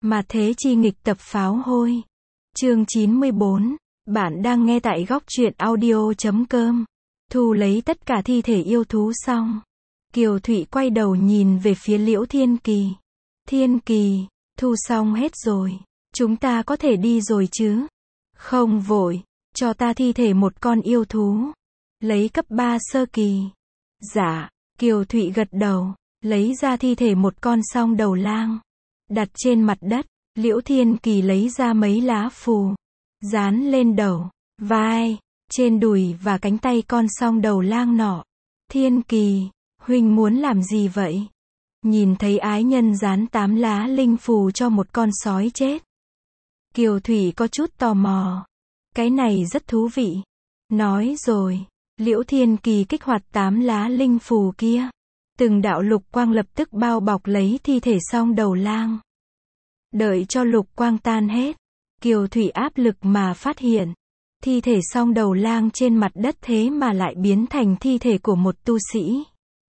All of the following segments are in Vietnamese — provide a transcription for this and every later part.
Mà thế chi nghịch tập pháo hôi. Chương 94. Bạn đang nghe tại góc truyện audio.com. Thu lấy tất cả thi thể yêu thú xong. Kiều Thụy quay đầu nhìn về phía Liễu Thiên Kỳ. Thiên Kỳ, thu xong hết rồi. Chúng ta có thể đi rồi chứ? Không vội, cho ta thi thể một con yêu thú. Lấy cấp 3 sơ kỳ. Dạ, Kiều Thụy gật đầu, lấy ra thi thể một con song đầu lang. Đặt trên mặt đất, Liễu Thiên Kỳ lấy ra mấy lá phù. Dán lên đầu, vai, trên đùi và cánh tay con song đầu lang nọ. Thiên Kỳ, huynh muốn làm gì vậy? Nhìn thấy ái nhân dán 8 lá linh phù cho một con sói chết. Kiều Thụy có chút tò mò. Cái này rất thú vị. Nói rồi, Liễu Thiên Kỳ kích hoạt 8 lá linh phù kia. Từng đạo lục quang lập tức bao bọc lấy thi thể song đầu lang. Đợi cho lục quang tan hết, Kiều Thụy áp lực mà phát hiện, thi thể song đầu lang trên mặt đất thế mà lại biến thành thi thể của một tu sĩ.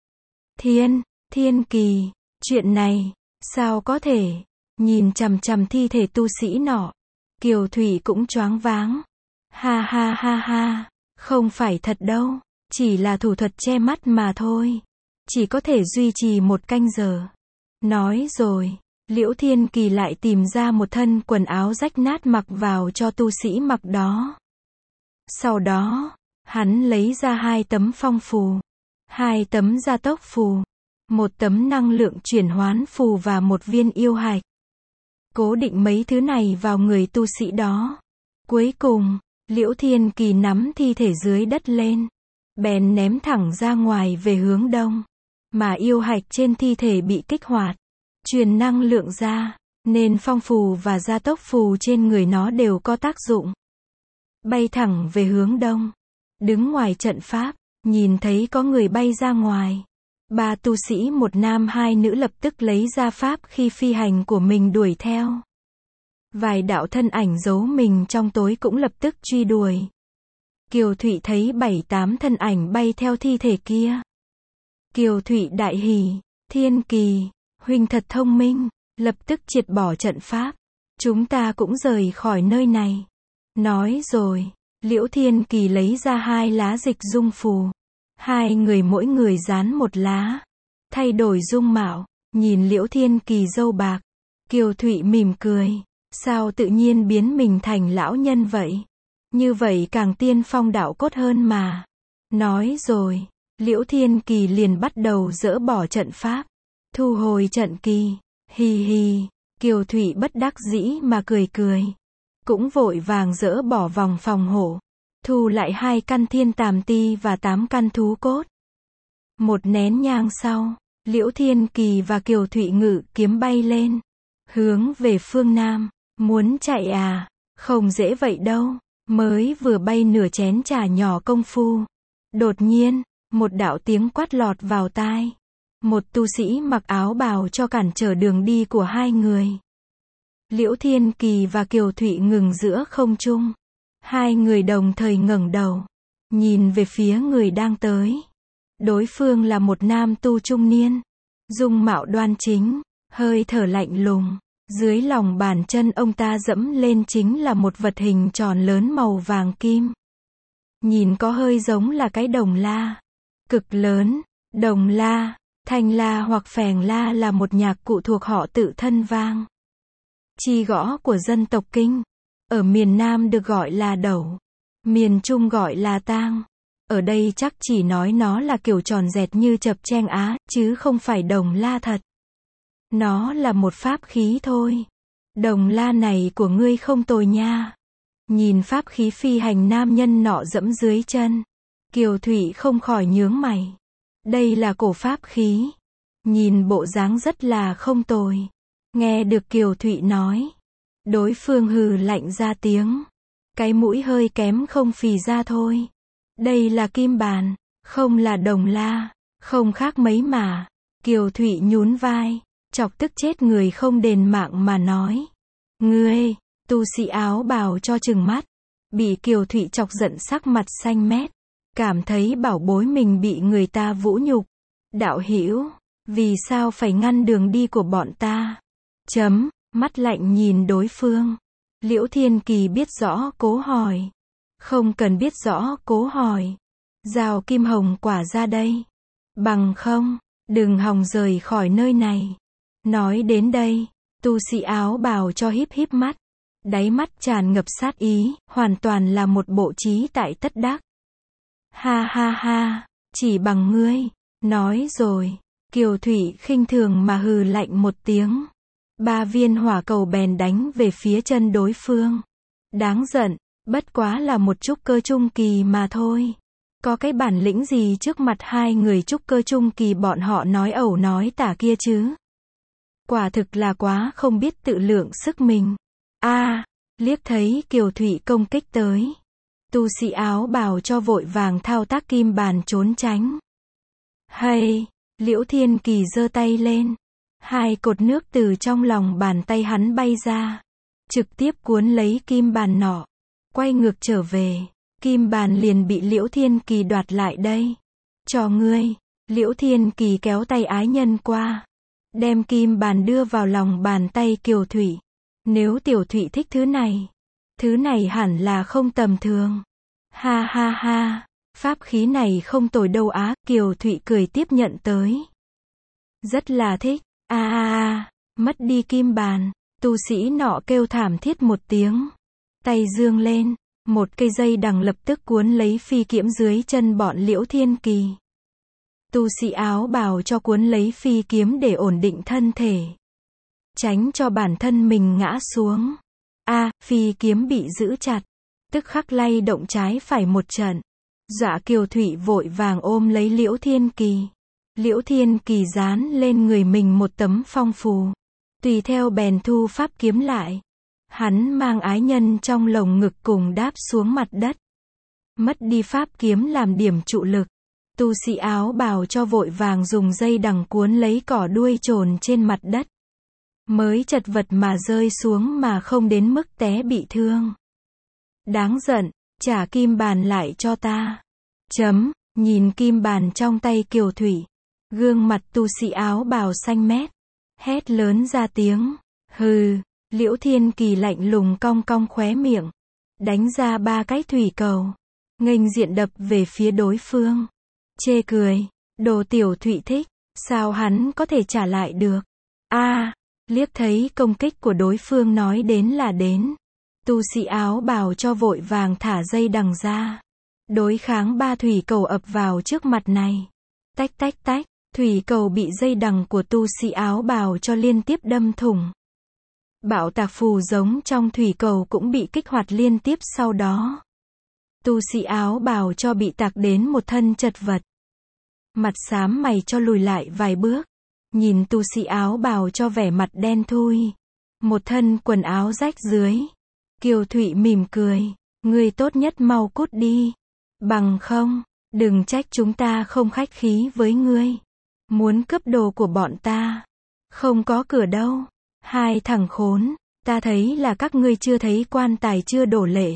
Thiên Kỳ, chuyện này, sao có thể? Nhìn chằm chằm thi thể tu sĩ nọ, Kiều Thụy cũng choáng váng. Ha ha ha ha, không phải thật đâu, chỉ là thủ thuật che mắt mà thôi. Chỉ có thể duy trì 1 canh giờ. Nói rồi, Liễu Thiên Kỳ lại tìm ra một thân quần áo rách nát mặc vào cho tu sĩ mặc đó. Sau đó, hắn lấy ra 2 tấm phong phù, 2 tấm gia tốc phù, 1 tấm năng lượng chuyển hoán phù và 1 viên yêu hạch. Cố định mấy thứ này vào người tu sĩ đó. Cuối cùng, Liễu Thiên Kỳ nắm thi thể dưới đất lên, bèn ném thẳng ra ngoài về hướng đông. Mà yêu hạch trên thi thể bị kích hoạt, truyền năng lượng ra, nên phong phù và gia tốc phù trên người nó đều có tác dụng. Bay thẳng về hướng đông. Đứng ngoài trận pháp, nhìn thấy có người bay ra ngoài. 3 tu sĩ, 1 nam 2 nữ lập tức lấy ra pháp khi phi hành của mình đuổi theo. Vài đạo thân ảnh giấu mình trong tối cũng lập tức truy đuổi. Kiều Thụy thấy 7-8 thân ảnh bay theo thi thể kia. Kiều Thụy đại hỉ, Thiên Kỳ, huynh thật thông minh, lập tức triệt bỏ trận pháp. Chúng ta cũng rời khỏi nơi này. Nói rồi, Liễu Thiên Kỳ lấy ra 2 lá dịch dung phù. 2 người mỗi người dán 1 lá. Thay đổi dung mạo, nhìn Liễu Thiên Kỳ râu bạc. Kiều Thụy mỉm cười, sao tự nhiên biến mình thành lão nhân vậy? Như vậy càng tiên phong đạo cốt hơn mà. Nói rồi, Liễu Thiên Kỳ liền bắt đầu dỡ bỏ trận pháp, thu hồi trận kỳ. Hi hi, Kiều Thụy bất đắc dĩ mà cười cười. Cũng vội vàng dỡ bỏ vòng phòng hộ, thu lại 2 căn thiên tàm ti và 8 căn thú cốt. 1 nén nhang sau, Liễu Thiên Kỳ và Kiều Thụy ngự kiếm bay lên, hướng về phương Nam. Muốn chạy à? Không dễ vậy đâu. Mới vừa bay nửa chén trà nhỏ công phu, đột nhiên, một đạo tiếng quát lọt vào tai. Một tu sĩ mặc áo bào cho cản trở đường đi của 2 người. Liễu Thiên Kỳ và Kiều Thụy ngừng giữa không trung. 2 người đồng thời ngẩng đầu, nhìn về phía người đang tới. Đối phương là một nam tu trung niên, dung mạo đoan chính, hơi thở lạnh lùng. Dưới lòng bàn chân ông ta dẫm lên chính là một vật hình tròn lớn màu vàng kim. Nhìn có hơi giống là cái đồng la. Cực lớn. Đồng la, thanh la hoặc phèng la là một nhạc cụ thuộc họ Tự Thân Vang. Chi gõ của dân tộc Kinh. Ở miền Nam được gọi là đẩu. Miền Trung gọi là tang. Ở đây chắc chỉ nói nó là kiểu tròn dẹt như chập cheng á, chứ không phải đồng la thật. Nó là một pháp khí thôi. Đồng la này của ngươi không tồi nha. Nhìn pháp khí phi hành nam nhân nọ dẫm dưới chân, Kiều Thụy không khỏi nhướng mày. Đây là cổ pháp khí. Nhìn bộ dáng rất là không tồi. Nghe được Kiều Thụy nói, đối phương hừ lạnh ra tiếng. Cái mũi hơi kém không phì ra thôi. Đây là kim bàn, không là đồng la. Không khác mấy mà. Kiều Thụy nhún vai, chọc tức chết người không đền mạng mà nói. Ngươi, tu sĩ áo bào cho trừng mắt. Bị Kiều Thụy chọc giận sắc mặt xanh mét. Cảm thấy bảo bối mình bị người ta vũ nhục. Đạo hữu, vì sao phải ngăn đường đi của bọn ta? mắt lạnh nhìn đối phương. Liễu Thiên Kỳ biết rõ cố hỏi. Không cần biết rõ cố hỏi. Giao kim hồng quả ra đây. Bằng không, đừng hòng rời khỏi nơi này. Nói đến đây, tu sĩ áo bào cho híp híp mắt. Đáy mắt tràn ngập sát ý, hoàn toàn là một bộ trí tại tất đắc. Ha ha ha, chỉ bằng ngươi. Nói rồi, Kiều Thụy khinh thường mà hừ lạnh một tiếng. 3 viên hỏa cầu bèn đánh về phía chân đối phương. Đáng giận, bất quá là một trúc cơ trung kỳ mà thôi. Có cái bản lĩnh gì trước mặt 2 người trúc cơ trung kỳ bọn họ nói ẩu nói tả kia chứ? Quả thực là quá không biết tự lượng sức mình. Liếc thấy Kiều Thụy công kích tới. Tu sĩ áo bào cho vội vàng thao tác kim bàn trốn tránh. Hay, Liễu Thiên Kỳ giơ tay lên. 2 cột nước từ trong lòng bàn tay hắn bay ra. Trực tiếp cuốn lấy kim bàn nọ. Quay ngược trở về. Kim bàn liền bị Liễu Thiên Kỳ đoạt lại đây. Cho ngươi. Liễu Thiên Kỳ kéo tay ái nhân qua. Đem kim bàn đưa vào lòng bàn tay Kiều Thụy. Nếu Tiểu Thụy thích thứ này hẳn là không tầm thường. Ha ha ha, pháp khí này không tồi đâu á, Kiều Thụy cười tiếp nhận tới. Rất là thích, mất đi kim bàn, tu sĩ nọ kêu thảm thiết một tiếng. Tay giương lên, một cây dây đằng lập tức cuốn lấy phi kiếm dưới chân bọn Liễu Thiên Kỳ. Tu sĩ áo bào cho cuốn lấy phi kiếm để ổn định thân thể. Tránh cho bản thân mình ngã xuống. Phi kiếm bị giữ chặt. Tức khắc lay động trái phải một trận. Dọa Kiều Thụy vội vàng ôm lấy Liễu Thiên Kỳ. Liễu Thiên Kỳ dán lên người mình một tấm phong phù. Tùy theo bèn thu pháp kiếm lại. Hắn mang ái nhân trong lồng ngực cùng đáp xuống mặt đất. Mất đi pháp kiếm làm điểm trụ lực. Tu sĩ áo bào cho vội vàng dùng dây đằng cuốn lấy cỏ đuôi chồn trên mặt đất. Mới chật vật mà rơi xuống mà không đến mức té bị thương. Đáng giận, trả kim bàn lại cho ta. Nhìn kim bàn trong tay Kiều Thụy. Gương mặt tu sĩ áo bào xanh mét. Hét lớn ra tiếng. Hừ, Liễu Thiên Kỳ lạnh lùng cong cong khóe miệng. Đánh ra 3 cái thủy cầu. Nghênh diện đập về phía đối phương. Chê cười, đồ Tiểu Thụy thích, sao hắn có thể trả lại được? Liếc thấy công kích của đối phương nói đến là đến. Tu sĩ áo bào cho vội vàng thả dây đằng ra. Đối kháng 3 thủy cầu ập vào trước mặt này. Tách tách tách, thủy cầu bị dây đằng của tu sĩ áo bào cho liên tiếp đâm thủng. Bạo tạc phù giống trong thủy cầu cũng bị kích hoạt liên tiếp sau đó. Tu sĩ áo bào cho bị tạc đến một thân chật vật. Mặt xám mày cho lùi lại vài bước. Nhìn tu sĩ áo bào cho vẻ mặt đen thui. Một thân quần áo rách dưới. Kiều Thụy mỉm cười. Ngươi tốt nhất mau cút đi. Bằng không, đừng trách chúng ta không khách khí với ngươi. Muốn cướp đồ của bọn ta. Không có cửa đâu. 2 thằng khốn, ta thấy là các ngươi chưa thấy quan tài chưa đổ lệ.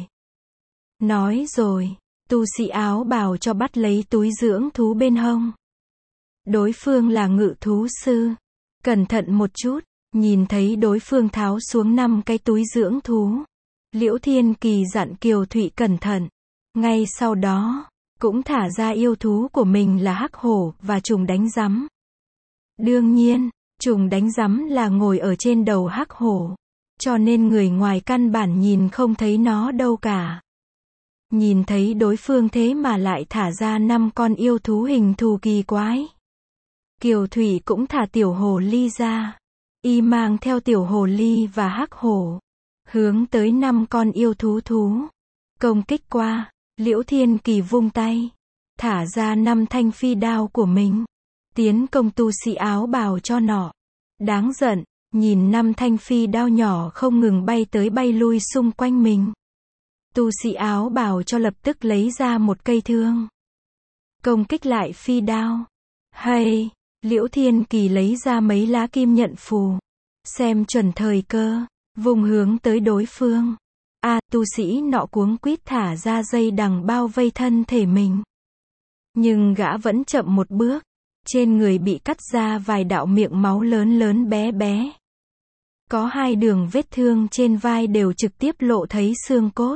Nói rồi, tu sĩ áo bào cho bắt lấy túi dưỡng thú bên hông. Đối phương là ngự thú sư. Cẩn thận một chút, nhìn thấy đối phương tháo xuống 5 cái túi dưỡng thú. Liễu Thiên Kỳ dặn Kiều Thụy cẩn thận. Ngay sau đó, cũng thả ra yêu thú của mình là hắc hổ và trùng đánh rắm. Đương nhiên, trùng đánh rắm là ngồi ở trên đầu hắc hổ. Cho nên người ngoài căn bản nhìn không thấy nó đâu cả. Nhìn thấy đối phương thế mà lại thả ra 5 con yêu thú hình thù kỳ quái. Kiều Thụy cũng thả tiểu hồ ly ra. Y mang theo tiểu hồ ly và hắc hổ. Hướng tới 5 con yêu thú. Công kích qua, Liễu Thiên Kỳ vung tay. Thả ra 5 thanh phi đao của mình. Tiến công tu sĩ áo bào cho nọ. Đáng giận, nhìn 5 thanh phi đao nhỏ không ngừng bay tới bay lui xung quanh mình. Tu sĩ áo bào cho lập tức lấy ra một cây thương. Công kích lại phi đao. Hay, Liễu Thiên Kỳ lấy ra mấy lá kim nhận phù. Xem chuẩn thời cơ, vùng hướng tới đối phương. Tu sĩ nọ cuống quýt thả ra dây đằng bao vây thân thể mình. Nhưng gã vẫn chậm một bước. Trên người bị cắt ra vài đạo miệng máu lớn lớn bé bé. Có 2 đường vết thương trên vai đều trực tiếp lộ thấy xương cốt.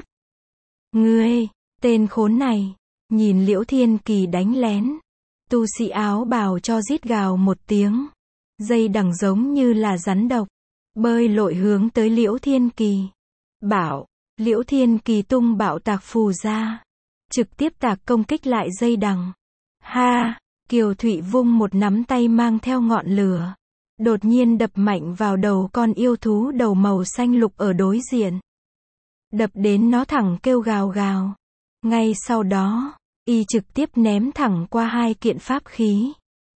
Ngươi, tên khốn này, nhìn Liễu Thiên Kỳ đánh lén. Tu sĩ áo bào cho rít gào một tiếng. Dây đằng giống như là rắn độc, bơi lội hướng tới Liễu Thiên Kỳ. Bảo, Liễu Thiên Kỳ tung bạo tạc phù ra, trực tiếp tạc công kích lại dây đằng. Ha, Kiều Thụy vung một nắm tay mang theo ngọn lửa, đột nhiên đập mạnh vào đầu con yêu thú đầu màu xanh lục ở đối diện. Đập đến nó thẳng kêu gào gào. Ngay sau đó, y trực tiếp ném thẳng qua 2 kiện pháp khí.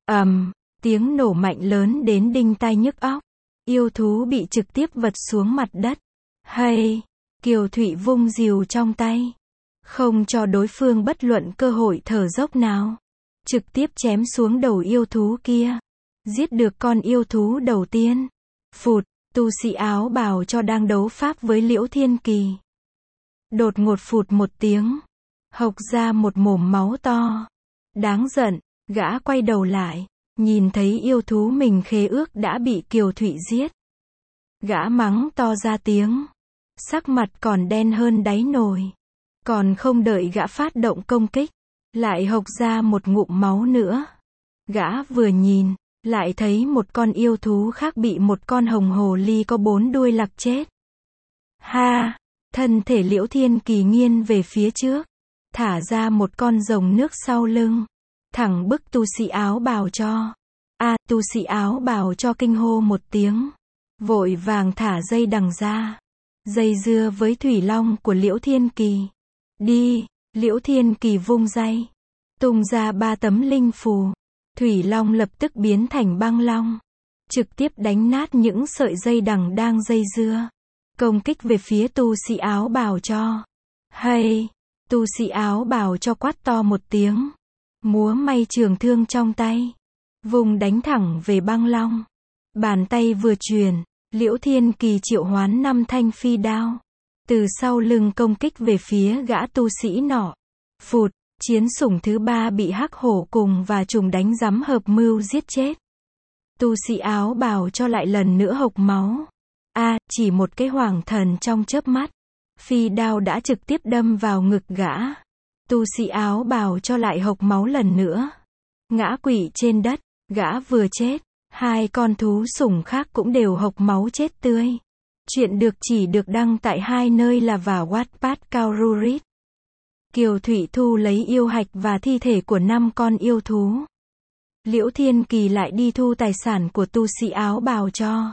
Tiếng nổ mạnh lớn đến đinh tai nhức óc. Yêu thú bị trực tiếp vật xuống mặt đất. Hay, Kiều Thụy vung rìu trong tay, không cho đối phương bất luận cơ hội thở dốc nào. Trực tiếp chém xuống đầu yêu thú kia. Giết được con yêu thú đầu tiên. Phụt, tu sĩ áo bào cho đang đấu pháp với Liễu Thiên Kỳ. Đột ngột phụt một tiếng, hộc ra một mồm máu to. Đáng giận, gã quay đầu lại, nhìn thấy yêu thú mình khế ước đã bị Kiều Thụy giết. Gã mắng to ra tiếng, sắc mặt còn đen hơn đáy nồi. Còn không đợi gã phát động công kích, lại hộc ra một ngụm máu nữa. Gã vừa nhìn, lại thấy một con yêu thú khác bị một con hồng hồ ly có 4 đuôi lặc chết. Ha, thân thể Liễu Thiên Kỳ nghiêng về phía trước, thả ra một con rồng nước sau lưng, thẳng bức tu sĩ áo bào cho. Tu sĩ áo bào cho kinh hô một tiếng, vội vàng thả dây đằng ra, dây dưa với thủy long của Liễu Thiên Kỳ. Đi, Liễu Thiên Kỳ vung dây, tung ra 3 tấm linh phù, thủy long lập tức biến thành băng long, trực tiếp đánh nát những sợi dây đằng đang dây dưa, công kích về phía tu sĩ áo bào cho. Hay, tu sĩ áo bào cho quát to một tiếng, múa may trường thương trong tay, vùng đánh thẳng về băng long. Bàn tay vừa truyền, Liễu Thiên Kỳ triệu hoán 5 thanh phi đao, từ sau lưng công kích về phía gã tu sĩ nọ. Phụt, chiến sủng thứ 3 bị hắc hổ cùng và trùng đánh rắm hợp mưu giết chết. Tu sĩ áo bào cho lại lần nữa hộc máu. Chỉ một cái hoàng thần trong chớp mắt, phi đao đã trực tiếp đâm vào ngực gã. Tu sĩ áo bào cho lại hộc máu lần nữa, ngã quỵ trên đất. Gã vừa chết, 2 con thú sủng khác cũng đều hộc máu chết tươi. Chuyện được chỉ được đăng tại 2 nơi là và Wattpad Kaururit. Kiều Thụy thu lấy yêu hạch và thi thể của 5 con yêu thú. Liễu Thiên Kỳ lại đi thu tài sản của tu sĩ áo bào cho,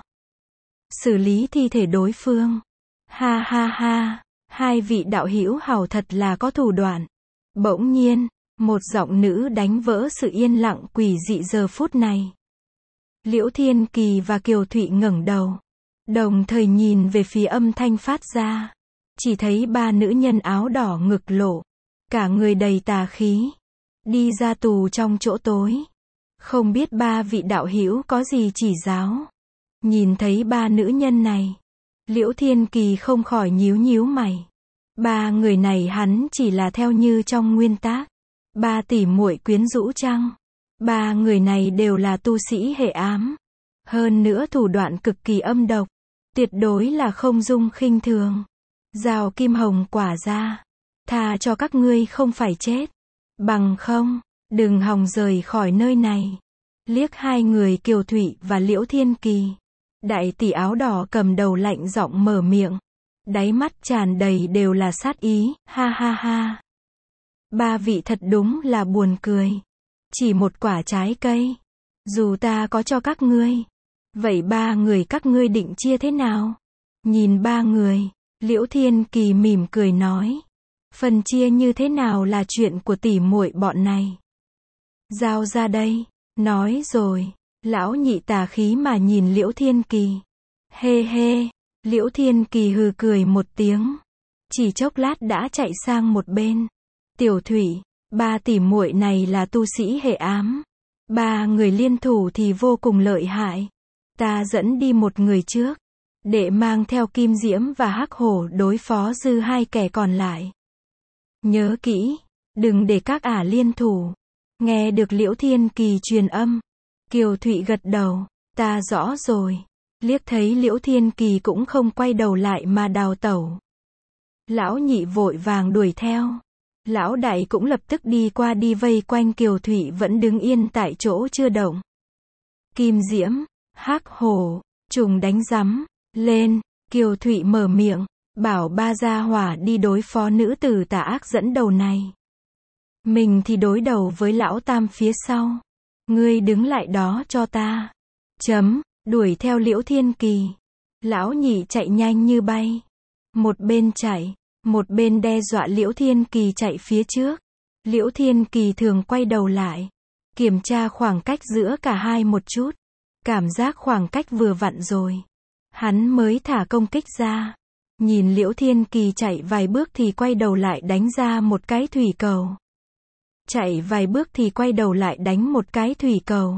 xử lý thi thể đối phương. Ha ha ha, 2 vị đạo hữu hảo thật là có thủ đoạn. Bỗng nhiên, một giọng nữ đánh vỡ sự yên lặng quỷ dị giờ phút này. Liễu Thiên Kỳ và Kiều Thụy ngẩng đầu, đồng thời nhìn về phía âm thanh phát ra. Chỉ thấy 3 nữ nhân áo đỏ ngực lộ, cả người đầy tà khí, đi ra tù trong chỗ tối. Không biết 3 vị đạo hữu có gì chỉ giáo. Nhìn thấy 3 nữ nhân này, Liễu Thiên Kỳ không khỏi nhíu nhíu mày. 3 người này hắn chỉ là theo như trong nguyên tác. 3 tỷ muội quyến rũ chăng? 3 người này đều là tu sĩ hệ ám. Hơn nữa thủ đoạn cực kỳ âm độc, tuyệt đối là không dung khinh thường. Rào kim hồng quả ra, tha cho các ngươi không phải chết. Bằng không, đừng hòng rời khỏi nơi này. Liếc 2 người Kiều Thụy và Liễu Thiên Kỳ, đại tỷ áo đỏ cầm đầu lạnh giọng mở miệng, đáy mắt tràn đầy đều là sát ý. Ha ha ha, 3 vị thật đúng là buồn cười. Chỉ một quả trái cây, dù ta có cho các ngươi, vậy 3 người các ngươi định chia thế nào? Nhìn 3 người, Liễu Thiên Kỳ mỉm cười nói, phần chia như thế nào là chuyện của tỷ muội bọn này. Giao ra đây. Nói rồi, lão nhị tà khí mà nhìn Liễu Thiên Kỳ. Hê hê, Liễu Thiên Kỳ hừ cười một tiếng, chỉ chốc lát đã chạy sang một bên. Tiểu Thụy, 3 tỷ muội này là tu sĩ hệ ám. 3 người liên thủ thì vô cùng lợi hại. Ta dẫn đi một người trước, để mang theo Kim Diễm và Hắc Hổ đối phó dư 2 kẻ còn lại. Nhớ kỹ, đừng để các ả liên thủ. Nghe được Liễu Thiên Kỳ truyền âm, Kiều Thụy gật đầu, ta rõ rồi. liếc thấy Liễu Thiên Kỳ cũng không quay đầu lại mà đào tẩu. Lão nhị vội vàng đuổi theo. Lão đại cũng lập tức đi qua đi vây quanh Kiều Thụy vẫn đứng yên tại chỗ chưa động. Kim Diễm, Hắc Hổ, trùng đánh rắm, lên, Kiều Thụy mở miệng, bảo ba gia hỏa đi đối phó nữ tử tà ác dẫn đầu này. Mình thì đối đầu với lão tam phía sau. Ngươi đứng lại đó cho ta. Đuổi theo Liễu Thiên Kỳ. Lão nhị chạy nhanh như bay. Một bên chạy, một bên đe dọa Liễu Thiên Kỳ chạy phía trước. Liễu Thiên Kỳ thường quay đầu lại, kiểm tra khoảng cách giữa cả hai một chút. Cảm giác khoảng cách vừa vặn rồi, hắn mới thả công kích ra. Nhìn Liễu Thiên Kỳ chạy vài bước thì quay đầu lại đánh ra một cái thủy cầu. Chạy vài bước thì quay đầu lại đánh một cái thủy cầu.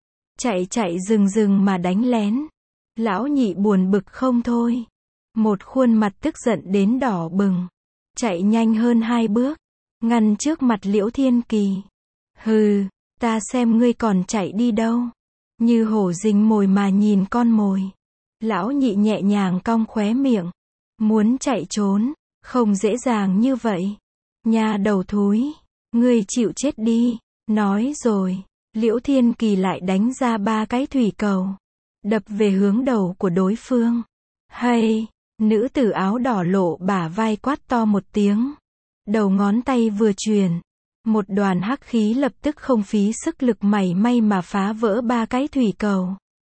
Chạy rừng mà đánh lén. Lão nhị buồn bực không thôi. Một khuôn mặt tức giận đến đỏ bừng. Chạy nhanh hơn 2 bước, ngăn trước mặt Liễu Thiên Kỳ. Hừ, ta xem ngươi còn chạy đi đâu. Như hổ rình mồi mà nhìn con mồi. Lão nhị nhẹ nhàng cong khóe miệng. Muốn chạy trốn, không dễ dàng như vậy. Nhà đầu thúi, ngươi chịu chết đi. Nói rồi, Liễu Thiên Kỳ lại đánh ra 3 cái thủy cầu. Đập về hướng đầu của đối phương. Hay, nữ tử áo đỏ lộ bả vai quát to một tiếng. Đầu ngón tay vừa truyền. Một đoàn hắc khí lập tức không phí sức lực mảy may mà phá vỡ 3 cái thủy cầu.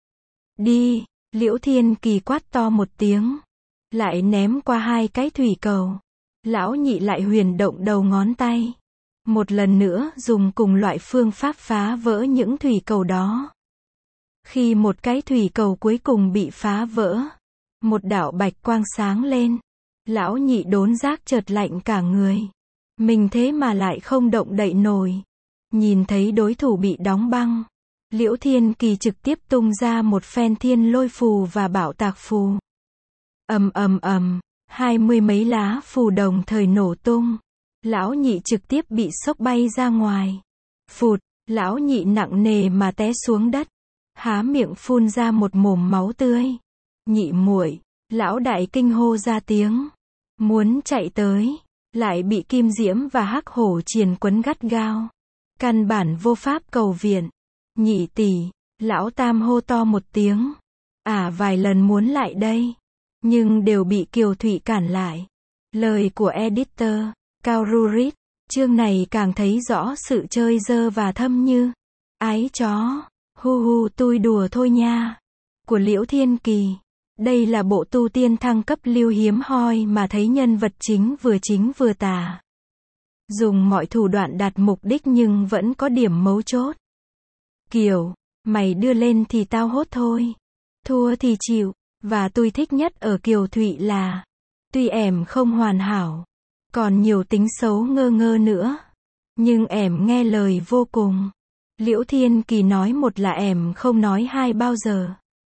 Đi, Liễu Thiên Kỳ quát to một tiếng. Lại ném qua 2 cái thủy cầu. Lão nhị lại huyền động đầu ngón tay. Một lần nữa dùng cùng loại phương pháp phá vỡ những thủy cầu đó. Khi một cái thủy cầu cuối cùng bị phá vỡ, một đạo bạch quang sáng lên. Lão nhị đốn giác chợt lạnh cả người. Mình thế mà lại không động đậy nổi. Nhìn thấy đối thủ bị đóng băng, Liễu Thiên Kỳ trực tiếp tung ra một phen thiên lôi phù và bảo tạc phù. Ầm ầm ầm, 20 mấy lá phù đồng thời nổ tung. Lão nhị trực tiếp bị xốc bay ra ngoài. Phụt, lão nhị nặng nề mà té xuống đất. Há miệng phun ra một mồm máu tươi. Nhị muội, lão đại kinh hô ra tiếng. Muốn chạy tới, lại bị Kim Diễm và Hắc Hổ triền quấn gắt gao. Căn bản vô pháp cầu viện. Nhị tỷ, lão tam hô to một tiếng. Vài lần muốn lại đây, nhưng đều bị Kiều Thụy cản lại. Lời của editor, Cao Rurit, chương này càng thấy rõ sự chơi dơ và thâm như. Ái chó, hu tôi đùa thôi nha. Của Liễu Thiên Kỳ. Đây là bộ tu tiên thăng cấp lưu hiếm hoi mà thấy nhân vật chính vừa tà. Dùng mọi thủ đoạn đạt mục đích nhưng vẫn có điểm mấu chốt. Kiểu, mày đưa lên thì tao hốt thôi. Thua thì chịu. Và tôi thích nhất ở Kiều Thụy là, tuy ẻm không hoàn hảo, còn nhiều tính xấu ngơ ngơ nữa, nhưng ẻm nghe lời vô cùng. Liễu Thiên Kỳ nói một là ẻm không nói hai bao giờ.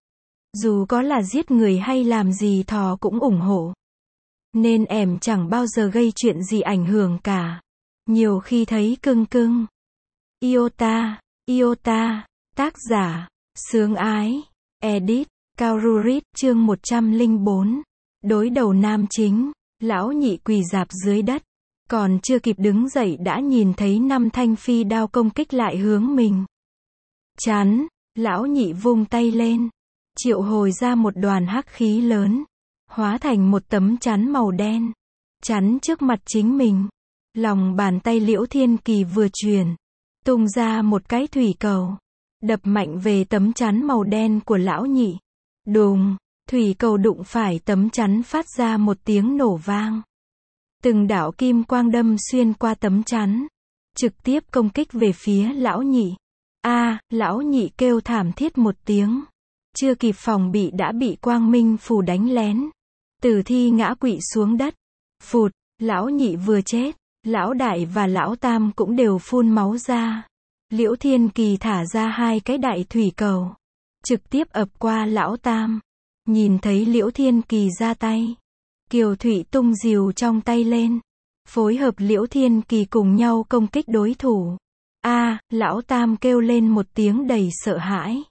Dù có là giết người hay làm gì thò cũng ủng hộ. Nên ẻm chẳng bao giờ gây chuyện gì ảnh hưởng cả. Nhiều khi thấy cưng. Iota, tác giả, Sướng Ái, edit, Cao Rurit, chương 104. Đối đầu nam chính, lão nhị quỳ rạp dưới đất. Còn chưa kịp đứng dậy đã nhìn thấy 5 thanh phi đao công kích lại hướng mình. Chán, lão nhị vung tay lên. Triệu hồi ra một đoàn hắc khí lớn. Hóa thành một tấm chắn màu đen. Chắn trước mặt chính mình. Lòng bàn tay Liễu Thiên Kỳ vừa truyền. Tung ra một cái thủy cầu. Đập mạnh về tấm chắn màu đen của lão nhị. Đùng, thủy cầu đụng phải tấm chắn phát ra một tiếng nổ vang. Từng đạo kim quang đâm xuyên qua tấm chắn. Trực tiếp công kích về phía lão nhị. Lão nhị kêu thảm thiết một tiếng. Chưa kịp phòng bị đã bị quang minh phù đánh lén. Tử thi ngã quỵ xuống đất. Phụt, lão nhị vừa chết. Lão đại và lão tam cũng đều phun máu ra. Liễu Thiên Kỳ thả ra 2 cái đại thủy cầu. Trực tiếp ập qua lão tam. Nhìn thấy Liễu Thiên Kỳ ra tay. Kiều Thụy tung rìu trong tay lên. Phối hợp Liễu Thiên Kỳ cùng nhau công kích đối thủ. Lão tam kêu lên một tiếng đầy sợ hãi.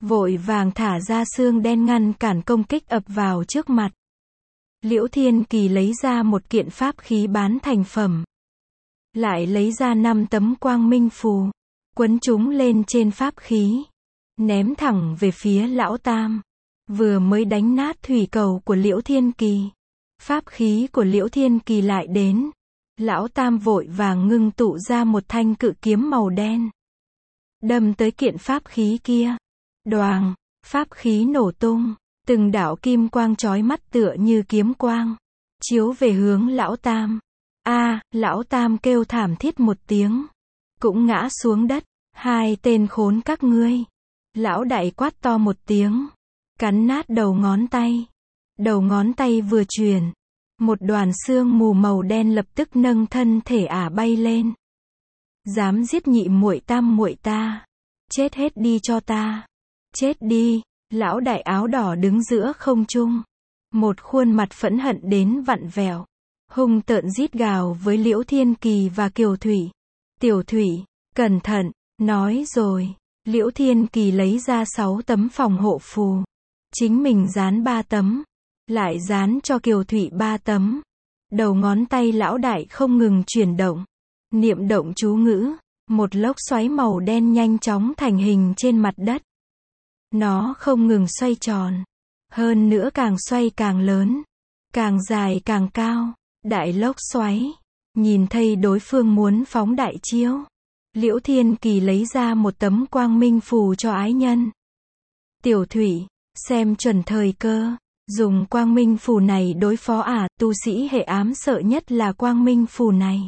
vội vàng thả ra xương đen ngăn cản công kích ập vào trước mặt. Liễu Thiên Kỳ lấy ra một kiện pháp khí bán thành phẩm. Lại lấy ra 5 tấm quang minh phù, quấn chúng lên trên pháp khí, ném thẳng về phía Lão Tam. Vừa mới đánh nát thủy cầu của Liễu Thiên Kỳ, pháp khí của Liễu Thiên Kỳ lại đến. Lão Tam vội vàng ngưng tụ ra một thanh cự kiếm màu đen, đâm tới kiện pháp khí kia. Đoàng, pháp khí nổ tung, từng đạo kim quang chói mắt tựa như kiếm quang, chiếu về hướng Lão Tam. Lão Tam kêu thảm thiết một tiếng, cũng ngã xuống đất. Hai tên khốn các ngươi. Lão Đại quát to một tiếng, cắn nát đầu ngón tay. Đầu ngón tay vừa chuyển, một đoàn sương mù màu đen lập tức nâng thân thể ả bay lên. Dám giết nhị muội tam muội ta, chết hết đi cho ta. Chết đi. Lão Đại áo đỏ đứng giữa không trung, một khuôn mặt phẫn hận đến vặn vẹo, hung tợn rít gào với Liễu Thiên Kỳ và Kiều Thủy. Tiểu Thủy, cẩn thận, nói rồi. Liễu Thiên Kỳ lấy ra 6 tấm phòng hộ phù, chính mình dán 3 tấm, lại dán cho Kiều Thủy 3 tấm. Đầu ngón tay Lão Đại không ngừng chuyển động, niệm động chú ngữ, một lốc xoáy màu đen nhanh chóng thành hình trên mặt đất. Nó không ngừng xoay tròn, hơn nữa càng xoay càng lớn, càng dài càng cao. Đại lốc xoáy, nhìn thấy đối phương muốn phóng đại chiêu, Liễu Thiên Kỳ lấy ra một tấm quang minh phù cho ái nhân. Tiểu Thủy, xem chuẩn thời cơ, dùng quang minh phù này đối phó tu sĩ hệ ám sợ nhất là quang minh phù này.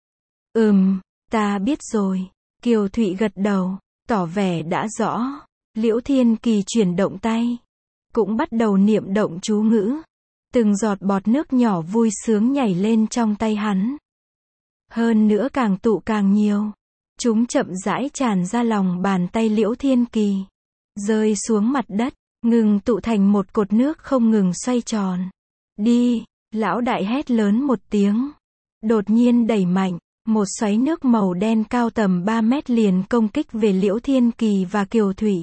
Ta biết rồi. Kiều Thụy gật đầu, tỏ vẻ đã rõ. Liễu Thiên Kỳ chuyển động tay, cũng bắt đầu niệm động chú ngữ. Từng giọt bọt nước nhỏ vui sướng nhảy lên trong tay hắn. Hơn nữa càng tụ càng nhiều. Chúng chậm rãi tràn ra lòng bàn tay Liễu Thiên Kỳ, rơi xuống mặt đất, ngừng tụ thành một cột nước không ngừng xoay tròn. Đi, Lão Đại hét lớn một tiếng. Đột nhiên đẩy mạnh, một xoáy nước màu đen cao tầm 3 mét liền công kích về Liễu Thiên Kỳ và Kiều Thủy.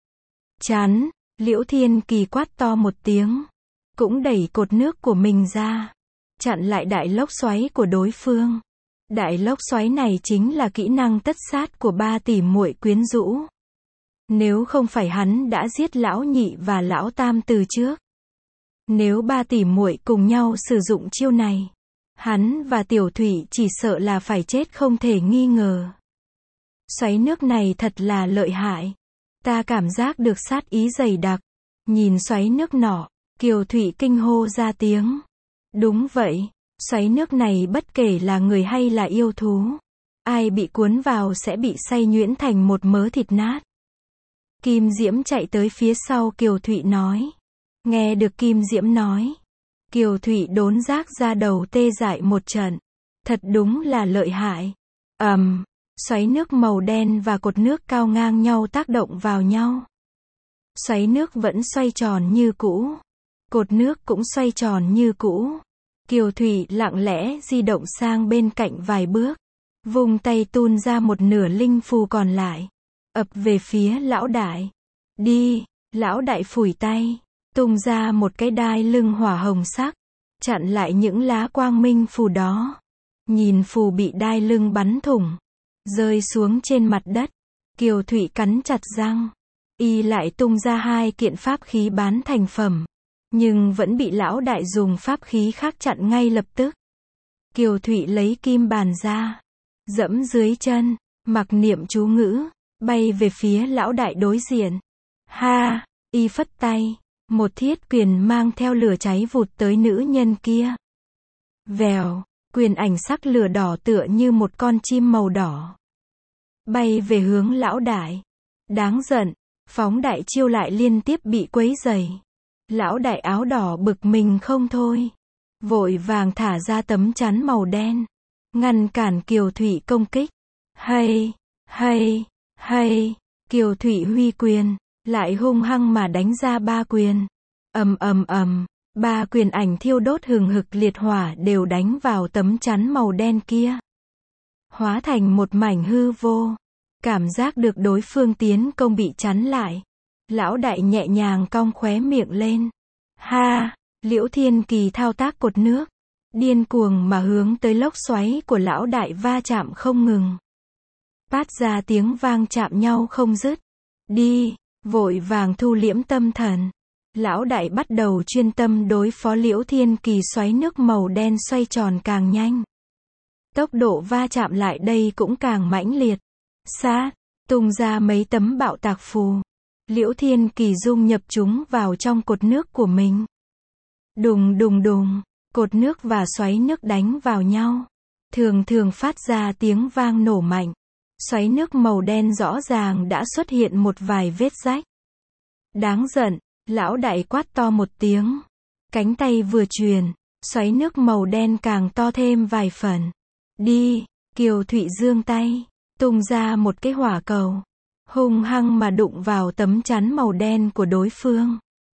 Chắn, Liễu Thiên Kỳ quát to một tiếng, cũng đẩy cột nước của mình ra, chặn lại đại lốc xoáy của đối phương. Đại lốc xoáy này chính là kỹ năng tất sát của 3 tỷ muội quyến rũ. Nếu không phải hắn đã giết Lão Nhị và Lão Tam từ trước, nếu 3 tỷ muội cùng nhau sử dụng chiêu này, hắn và Tiểu Thủy chỉ sợ là phải chết không thể nghi ngờ. Xoáy nước này thật là lợi hại. Ta cảm giác được sát ý dày đặc. Nhìn xoáy nước nọ, Kiều Thủy kinh hô ra tiếng. Đúng vậy, xoáy nước này bất kể là người hay là yêu thú, ai bị cuốn vào sẽ bị xay nhuyễn thành một mớ thịt nát. Kim Diễm chạy tới phía sau Kiều Thụy nói. Nghe được Kim Diễm nói, Kiều Thụy đốn giác ra đầu tê dại một trận. Thật đúng là lợi hại. Xoáy nước màu đen và cột nước cao ngang nhau tác động vào nhau. Xoáy nước vẫn xoay tròn như cũ. Cột nước cũng xoay tròn như cũ. Kiều Thủy lặng lẽ di động sang bên cạnh vài bước, vùng tay tuôn ra một nửa linh phù còn lại, ập về phía Lão Đại. Đi. Lão Đại phủi tay, tung ra một cái đai lưng hỏa hồng sắc, chặn lại những lá quang minh phù đó. Nhìn phù bị đai lưng bắn thủng, rơi xuống trên mặt đất, Kiều Thụy cắn chặt răng. Y lại tung ra 2 kiện pháp khí bán thành phẩm, nhưng vẫn bị Lão Đại dùng pháp khí khác chặn ngay lập tức. Kiều Thụy lấy kim bàn ra, dẫm dưới chân, mặc niệm chú ngữ, bay về phía Lão Đại đối diện. Y phất tay, một thiết quyền mang theo lửa cháy vụt tới nữ nhân kia. Vèo, quyền ảnh sắc lửa đỏ tựa như một con chim màu đỏ, bay về hướng Lão Đại. Đáng giận, phóng đại chiêu lại liên tiếp bị quấy rầy. Lão Đại áo đỏ bực mình không thôi, vội vàng thả ra tấm chắn màu đen, ngăn cản Kiều Thụy công kích. Kiều Thụy huy quyền, lại hung hăng mà đánh ra 3 quyền. 3 quyền ảnh thiêu đốt hừng hực liệt hỏa đều đánh vào tấm chắn màu đen kia, hóa thành một mảnh hư vô. Cảm giác được đối phương tiến công bị chắn lại, Lão đại nhẹ nhàng cong khóe miệng lên. Ha, Liễu Thiên Kỳ thao tác cột nước, điên cuồng mà hướng tới lốc xoáy của lão đại va chạm không ngừng. Phát ra tiếng vang chạm nhau không dứt. Đi, vội vàng thu liễm tâm thần. Lão đại bắt đầu chuyên tâm đối phó Liễu Thiên Kỳ. Xoáy nước màu đen xoay tròn càng nhanh. Tốc độ va chạm lại đây cũng càng mãnh liệt. Sát, tung ra mấy tấm bạo tạc phù. Liễu Thiên Kỳ dung nhập chúng vào trong cột nước của mình. Đùng đùng đùng, cột nước và xoáy nước đánh vào nhau. Thường thường phát ra tiếng vang nổ mạnh. Xoáy nước màu đen rõ ràng đã xuất hiện một vài vết rách. Đáng giận, lão đại quát to một tiếng. Cánh tay vừa truyền, xoáy nước màu đen càng to thêm vài phần. Đi, Kiều Thụy giương tay, tung ra một cái hỏa cầu. Hung hăng mà đụng vào tấm chắn màu đen của đối phương.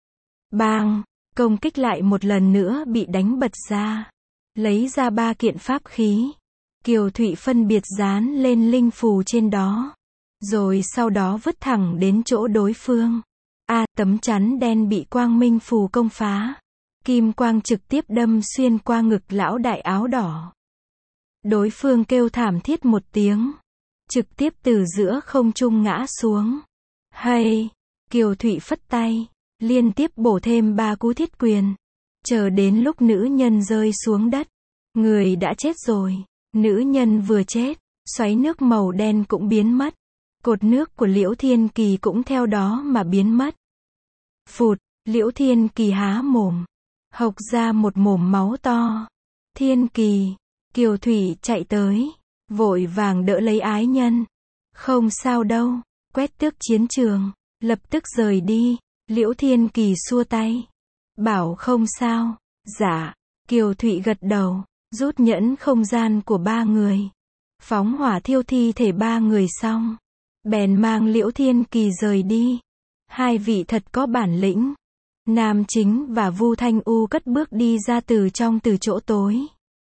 Bang, công kích lại một lần nữa bị đánh bật ra. Lấy ra 3 kiện pháp khí. Kiều Thụy phân biệt dán lên linh phù trên đó. Rồi sau đó vứt thẳng đến chỗ đối phương. Tấm chắn đen bị quang minh phù công phá. Kim quang trực tiếp đâm xuyên qua ngực lão đại áo đỏ. Đối phương kêu thảm thiết một tiếng. Trực tiếp từ giữa không trung ngã xuống. Hay, Kiều Thụy phất tay. Liên tiếp bổ thêm 3 cú thiết quyền. Chờ đến lúc nữ nhân rơi xuống đất. Người đã chết rồi. Nữ nhân vừa chết, xoáy nước màu đen cũng biến mất. Cột nước của Liễu Thiên Kỳ cũng theo đó mà biến mất. Phụt, Liễu Thiên Kỳ há mồm. Hộc ra một mồm máu to. Thiên Kỳ, Kiều Thụy chạy tới. Vội vàng đỡ lấy ái nhân. Không sao đâu, quét tước chiến trường. Lập tức rời đi. Liễu Thiên Kỳ xua tay. Bảo không sao. Dạ, Kiều Thụy gật đầu. Rút nhẫn không gian của 3 người. Phóng hỏa thiêu thi thể 3 người xong. Bèn mang Liễu Thiên Kỳ rời đi. 2 vị thật có bản lĩnh. Nam Chính và Vu Thanh U cất bước đi ra từ chỗ tối.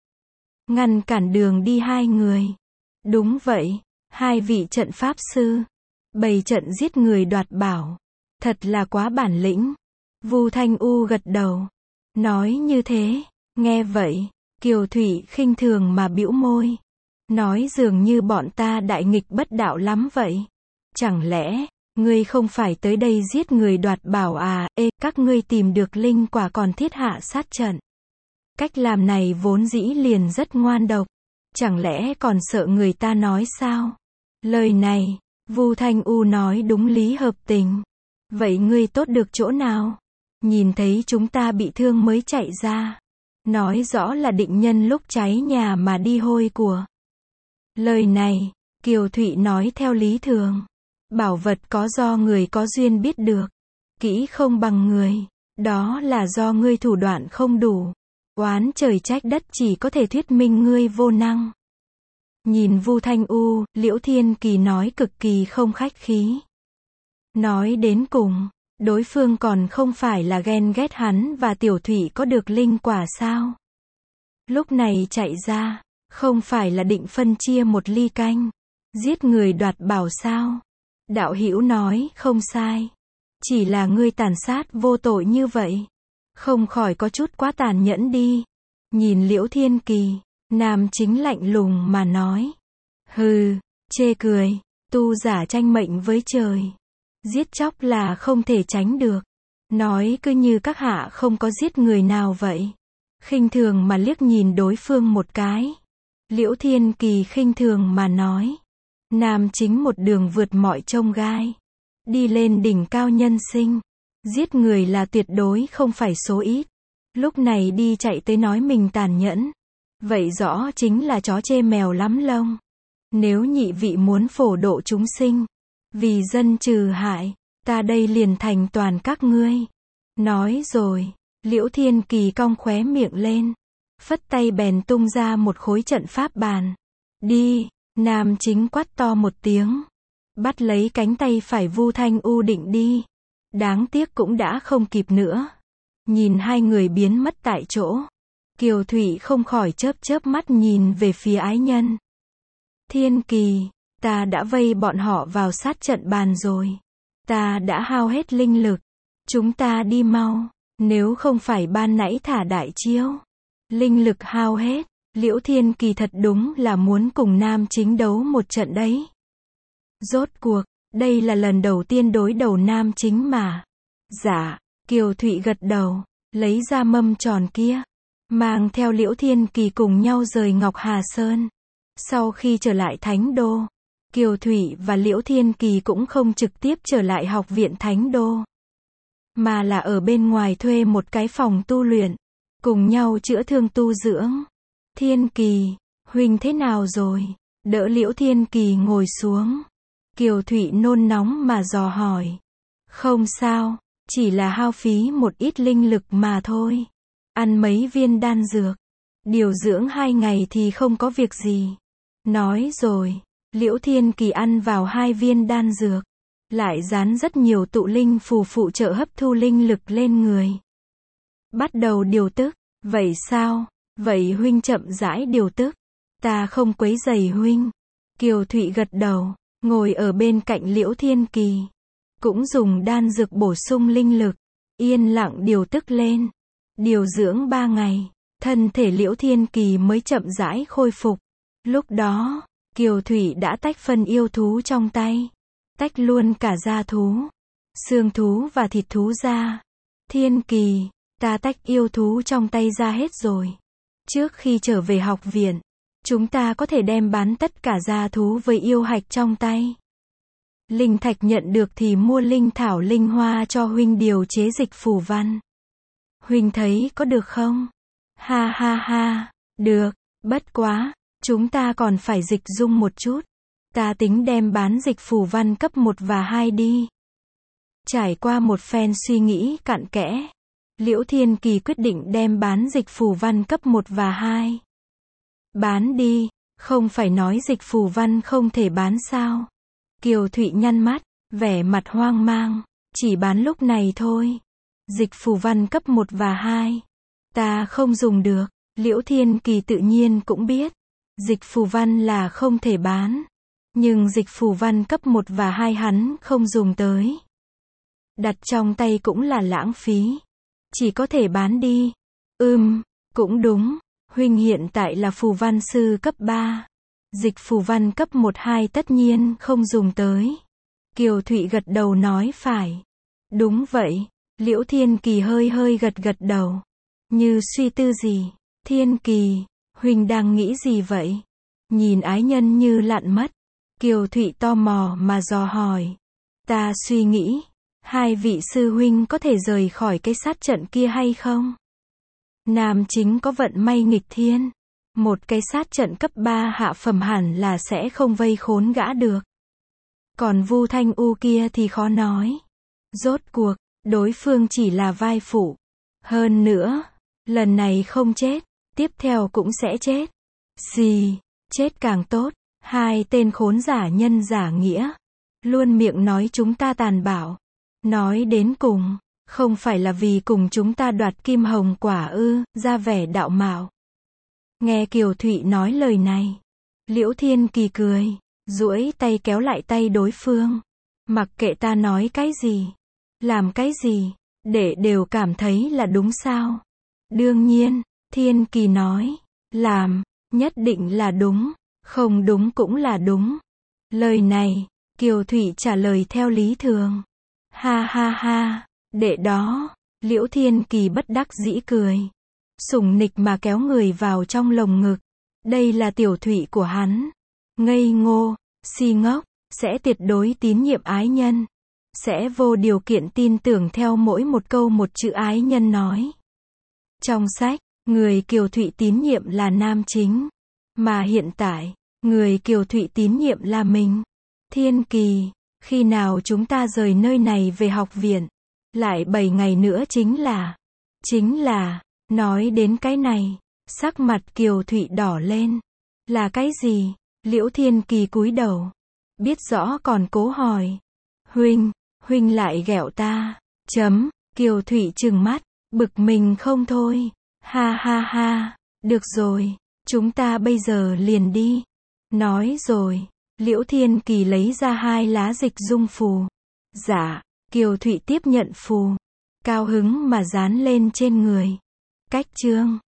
Ngăn cản đường đi 2 người. Đúng vậy, 2 vị trận pháp sư. Bày trận giết người đoạt bảo. Thật là quá bản lĩnh. Vu Thanh U gật đầu. Nói như thế, nghe vậy. Kiều Thụy khinh thường mà bĩu môi. Nói dường như bọn ta đại nghịch bất đạo lắm vậy. Chẳng lẽ, ngươi không phải tới đây giết người đoạt bảo à? Các ngươi tìm được linh quả còn thiết hạ sát trận. Cách làm này vốn dĩ liền rất ngoan độc. Chẳng lẽ còn sợ người ta nói sao? Lời này, Vu Thanh U nói đúng lý hợp tình. Vậy ngươi tốt được chỗ nào? Nhìn thấy chúng ta bị thương mới chạy ra. Nói rõ là định nhân lúc cháy nhà mà đi hôi của. Lời này, Kiều Thụy nói theo lý thường. Bảo vật có do người có duyên biết được. Kỹ không bằng người. Đó là do ngươi thủ đoạn không đủ. Oán trời trách đất chỉ có thể thuyết minh ngươi vô năng. Nhìn Vu Thanh U, Liễu Thiên Kỳ nói cực kỳ không khách khí. Nói đến cùng, đối phương còn không phải là ghen ghét hắn và Tiểu Thụy có được linh quả sao? Lúc này chạy ra, không phải là định phân chia một ly canh, giết người đoạt bảo sao? Đạo hữu nói không sai. Chỉ là ngươi tàn sát vô tội như vậy. Không khỏi có chút quá tàn nhẫn đi. Nhìn Liễu Thiên Kỳ, Nam Chính lạnh lùng mà nói. Hừ, chê cười, tu giả tranh mệnh với trời. Giết chóc là không thể tránh được. Nói cứ như các hạ không có giết người nào vậy. Khinh thường mà liếc nhìn đối phương một cái. Liễu Thiên Kỳ khinh thường mà nói. Nam Chính một đường vượt mọi chông gai. Đi lên đỉnh cao nhân sinh. Giết người là tuyệt đối không phải số ít. Lúc này đi chạy tới nói mình tàn nhẫn. Vậy rõ chính là chó chê mèo lắm lông. Nếu nhị vị muốn phổ độ chúng sinh, vì dân trừ hại, ta đây liền thành toàn các ngươi. Nói rồi, Liễu Thiên Kỳ cong khóe miệng lên. Phất tay bèn tung ra một khối trận pháp bàn. Đi, Nam Chính quát to một tiếng. Bắt lấy cánh tay phải Vu Thanh U định đi. Đáng tiếc cũng đã không kịp nữa. Nhìn 2 người biến mất tại chỗ. Kiều Thụy không khỏi chớp chớp mắt nhìn về phía ái nhân. Thiên Kỳ, ta đã vây bọn họ vào sát trận bàn rồi. Ta đã hao hết linh lực. Chúng ta đi mau. Nếu không phải ban nãy thả đại chiêu. Linh lực hao hết. Liễu Thiên Kỳ thật đúng là muốn cùng nam chính đấu một trận đấy. Rốt cuộc, đây là lần đầu tiên đối đầu nam chính mà. Dạ, Kiều Thụy gật đầu, lấy ra mâm tròn kia. Mang theo Liễu Thiên Kỳ cùng nhau rời Ngọc Hà Sơn. Sau khi trở lại Thánh Đô, Kiều Thụy và Liễu Thiên Kỳ cũng không trực tiếp trở lại học viện Thánh Đô. Mà là ở bên ngoài thuê một cái phòng tu luyện. Cùng nhau chữa thương tu dưỡng. Thiên Kỳ, huynh thế nào rồi? Đỡ Liễu Thiên Kỳ ngồi xuống. Kiều Thụy nôn nóng mà dò hỏi. Không sao, chỉ là hao phí một ít linh lực mà thôi. Ăn mấy viên đan dược. Điều dưỡng 2 ngày thì không có việc gì. Nói rồi, Liễu Thiên Kỳ ăn vào 2 viên đan dược. Lại dán rất nhiều tụ linh phù phụ trợ hấp thu linh lực lên người. Bắt đầu điều tức. Vậy sao? Vậy huynh chậm rãi điều tức. Ta không quấy rầy huynh. Kiều Thụy gật đầu, ngồi ở bên cạnh Liễu Thiên Kỳ. Cũng dùng đan dược bổ sung linh lực. Yên lặng điều tức lên. Điều dưỡng 3 ngày. Thân thể Liễu Thiên Kỳ mới chậm rãi khôi phục. Lúc đó, Kiều Thụy đã tách phân yêu thú trong tay. Tách luôn cả da thú, xương thú và thịt thú ra. Thiên Kỳ, ta tách yêu thú trong tay ra hết rồi. Trước khi trở về học viện, chúng ta có thể đem bán tất cả da thú với yêu hạch trong tay. Linh thạch nhận được thì mua linh thảo linh hoa cho huynh điều chế dịch phù văn. Huynh thấy có được không? Ha ha ha, được, bất quá, chúng ta còn phải dịch dung một chút. Ta tính đem bán dịch phù văn cấp 1 và 2 đi. Trải qua một phen suy nghĩ cặn kẽ, Liễu Thiên Kỳ quyết định đem bán dịch phù văn cấp 1 và 2. Bán đi, không phải nói dịch phù văn không thể bán sao? Kiều Thụy nhăn mắt, vẻ mặt hoang mang, chỉ bán lúc này thôi. Dịch phù văn cấp 1 và 2. Ta không dùng được, Liễu Thiên Kỳ tự nhiên cũng biết. Dịch phù văn là không thể bán. Nhưng dịch phù văn cấp 1 và 2 hắn không dùng tới. Đặt trong tay cũng là lãng phí. Chỉ có thể bán đi. Cũng đúng. Huynh hiện tại là phù văn sư cấp 3. Dịch phù văn cấp 1-2 tất nhiên không dùng tới. Kiều Thụy gật đầu nói phải. Đúng vậy. Liễu Thiên Kỳ hơi gật đầu. Như suy tư gì. Thiên Kỳ, huynh đang nghĩ gì vậy? Nhìn ái nhân như lặn mất. Kiều Thụy tò mò mà dò hỏi. Ta suy nghĩ, 2 vị sư huynh có thể rời khỏi cái sát trận kia hay không? Nam chính có vận may nghịch thiên. Một cái sát trận cấp 3 hạ phẩm hẳn là sẽ không vây khốn gã được. Còn Vu Thanh U kia thì khó nói. Rốt cuộc, đối phương chỉ là vai phụ. Hơn nữa, lần này không chết, tiếp theo cũng sẽ chết. Chết càng tốt. 2 tên khốn giả nhân giả nghĩa. Luôn miệng nói chúng ta tàn bạo. Nói đến cùng, không phải là vì cùng chúng ta đoạt kim hồng quả ư, ra vẻ đạo mạo. Nghe Kiều Thụy nói lời này. Liễu Thiên Kỳ cười, duỗi tay kéo lại tay đối phương. Mặc kệ ta nói cái gì, làm cái gì, để đều cảm thấy là đúng sao. Đương nhiên, Thiên Kỳ nói, làm, nhất định là đúng. Không đúng cũng là đúng. Lời này, Kiều Thụy trả lời theo lý thường. Ha ha ha, đệ đó, Liễu Thiên Kỳ bất đắc dĩ cười. Sủng nịch mà kéo người vào trong lồng ngực. Đây là tiểu Thụy của hắn. Ngây ngô, si ngốc, sẽ tuyệt đối tín nhiệm ái nhân. Sẽ vô điều kiện tin tưởng theo mỗi một câu một chữ ái nhân nói. Trong sách, người Kiều Thụy tín nhiệm là nam chính. Mà hiện tại, người Kiều Thụy tín nhiệm là mình. Thiên Kỳ, khi nào chúng ta rời nơi này về học viện? Lại 7 ngày nữa chính là, nói đến cái này, sắc mặt Kiều Thụy đỏ lên. Là cái gì? Liễu Thiên Kỳ cúi đầu. Biết rõ còn cố hỏi. Huynh lại ghẹo ta. Kiều Thụy trừng mắt, bực mình không thôi. Ha ha ha, được rồi. Chúng ta bây giờ liền đi. Nói rồi, Liễu Thiên Kỳ lấy ra 2 lá dịch dung phù. Dạ, Kiều Thụy tiếp nhận phù. Cao hứng mà dán lên trên người. Cách chương.